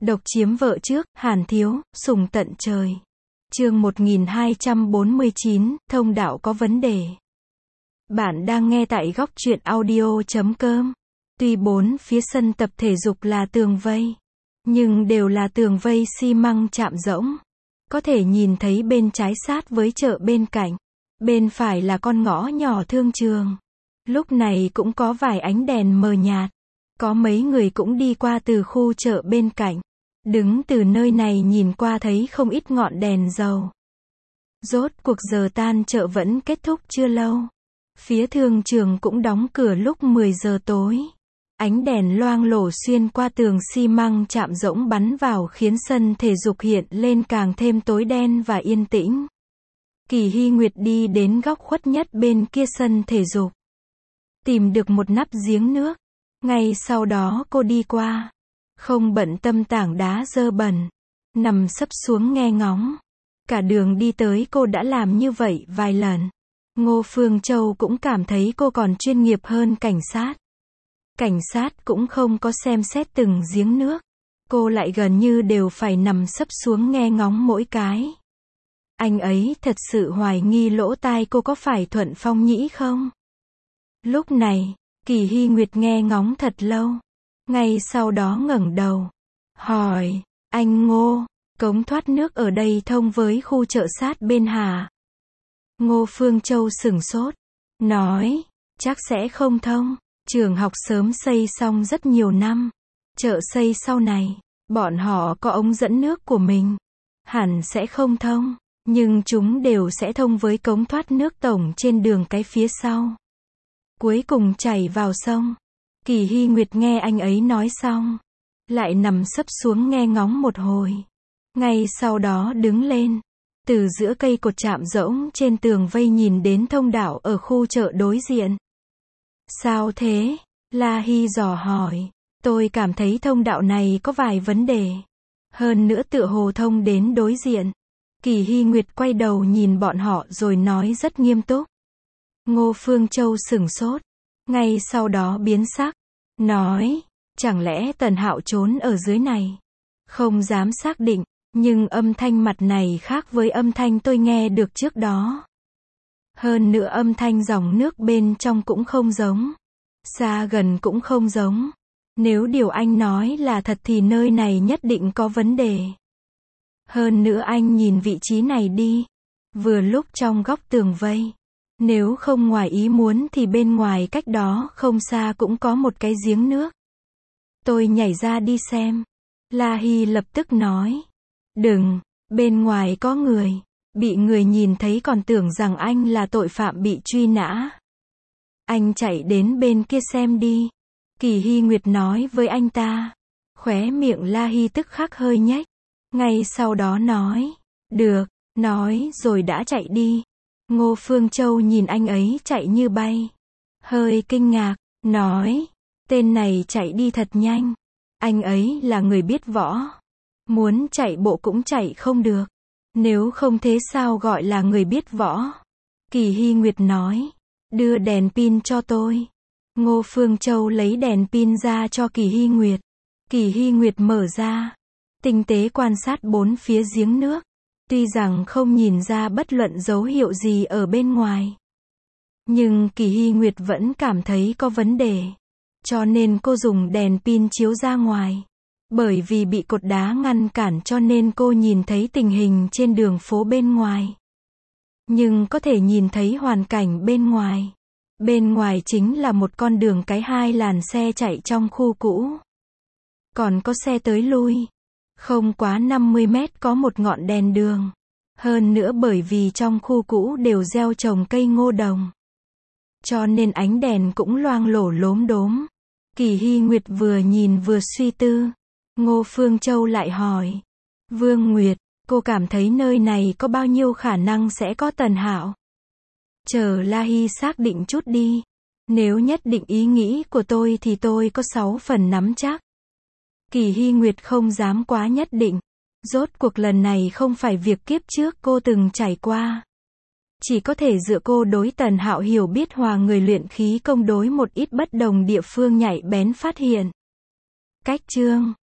Độc chiếm vợ trước, Hàn Thiếu, sùng tận trời. Chương 1249, thông đạo có vấn đề. Bạn đang nghe tại góc truyện audio.com. Tuy bốn phía sân tập thể dục là tường vây, nhưng đều là tường vây xi măng chạm rỗng. Có thể nhìn thấy bên trái sát với chợ bên cạnh. Bên phải là con ngõ nhỏ thương trường. Lúc này cũng có vài ánh đèn mờ nhạt. Có mấy người cũng đi qua từ khu chợ bên cạnh. Đứng từ nơi này nhìn qua thấy không ít ngọn đèn dầu. Rốt cuộc giờ tan chợ vẫn kết thúc chưa lâu. Phía thương trường cũng đóng cửa lúc 10 giờ tối. Ánh đèn loang lổ xuyên qua tường xi măng chạm rỗng bắn vào khiến sân thể dục hiện lên càng thêm tối đen và yên tĩnh. Kỳ Hy Nguyệt đi đến góc khuất nhất bên kia sân thể dục. Tìm được một nắp giếng nước. Ngay sau đó cô đi qua. Không bận tâm tảng đá dơ bẩn. Nằm sấp xuống nghe ngóng. Cả đường đi tới cô đã làm như vậy vài lần. Ngô Phương Châu cũng cảm thấy cô còn chuyên nghiệp hơn cảnh sát. Cảnh sát cũng không có xem xét từng giếng nước. Cô lại gần như đều phải nằm sấp xuống nghe ngóng mỗi cái. Anh ấy thật sự hoài nghi lỗ tai cô có phải thuận phong nhĩ không? Lúc này, Kỳ Hy Nguyệt nghe ngóng thật lâu. Ngay sau đó ngẩng đầu. Hỏi, anh Ngô, cống thoát nước ở đây thông với khu chợ sát bên hà? Ngô Phương Châu sửng sốt. Nói, chắc sẽ không thông. Trường học sớm xây xong rất nhiều năm. Chợ xây sau này, bọn họ có ống dẫn nước của mình. Hẳn sẽ không thông. Nhưng chúng đều sẽ thông với cống thoát nước tổng trên đường cái phía sau. Cuối cùng chảy vào sông. Kỳ Hy Nguyệt nghe anh ấy nói xong. Lại nằm sấp xuống nghe ngóng một hồi. Ngay sau đó đứng lên. Từ giữa cây cột chạm rỗng trên tường vây nhìn đến thông đạo ở khu chợ đối diện. Sao thế? La Hy dò hỏi. Tôi cảm thấy thông đạo này có vài vấn đề. Hơn nữa tựa hồ thông đến đối diện. Kỳ Hy Nguyệt quay đầu nhìn bọn họ rồi nói rất nghiêm túc. Ngô Phương Châu sửng sốt. Ngay sau đó biến sắc. Nói, chẳng lẽ Tần Hạo trốn ở dưới này? Không dám xác định, nhưng âm thanh mặt này khác với âm thanh tôi nghe được trước đó. Hơn nữa âm thanh dòng nước bên trong cũng không giống. Xa gần cũng không giống. Nếu điều anh nói là thật thì nơi này nhất định có vấn đề. Hơn nữa anh nhìn vị trí này đi. Vừa lúc trong góc tường vây. Nếu không ngoài ý muốn thì bên ngoài cách đó không xa cũng có một cái giếng nước. Tôi nhảy ra đi xem. La Hy lập tức nói. Đừng, bên ngoài có người. Bị người nhìn thấy còn tưởng rằng anh là tội phạm bị truy nã. Anh chạy đến bên kia xem đi. Kỳ Hy Nguyệt nói với anh ta. Khóe miệng La Hy tức khắc hơi nhếch. Ngay sau đó nói. Được, nói rồi đã chạy đi. Ngô Phương Châu nhìn anh ấy chạy như bay. Hơi kinh ngạc, nói. Tên này chạy đi thật nhanh. Anh ấy là người biết võ. Muốn chạy bộ cũng chạy không được. Nếu không thế sao gọi là người biết võ? Kỳ Hy Nguyệt nói. Đưa đèn pin cho tôi. Ngô Phương Châu lấy đèn pin ra cho Kỳ Hy Nguyệt. Kỳ Hy Nguyệt mở ra. Tinh tế quan sát bốn phía giếng nước. Tuy rằng không nhìn ra bất luận dấu hiệu gì ở bên ngoài. Nhưng Kỳ Hy Nguyệt vẫn cảm thấy có vấn đề. Cho nên cô dùng đèn pin chiếu ra ngoài. Bởi vì bị cột đá ngăn cản cho nên cô nhìn thấy tình hình trên đường phố bên ngoài. Nhưng có thể nhìn thấy hoàn cảnh bên ngoài. Bên ngoài chính là một con đường cái 2 làn xe chạy trong khu cũ. Còn có xe tới lui. Không quá 50 mét có một ngọn đèn đường. Hơn nữa bởi vì trong khu cũ đều gieo trồng cây ngô đồng. Cho nên ánh đèn cũng loang lổ lốm đốm. Kỳ Hy Nguyệt vừa nhìn vừa suy tư. Ngô Phương Châu lại hỏi. Vương Nguyệt, cô cảm thấy nơi này có bao nhiêu khả năng sẽ có Tần Hạo? Chờ La Hy xác định chút đi. Nếu nhất định ý nghĩ của tôi thì tôi có 6 phần nắm chắc. Kỳ Hy Nguyệt không dám quá nhất định. Rốt cuộc lần này không phải việc kiếp trước cô từng trải qua. Chỉ có thể dựa cô đối Tần Hạo hiểu biết hòa người luyện khí công đối một ít bất đồng địa phương nhạy bén phát hiện. Cách chương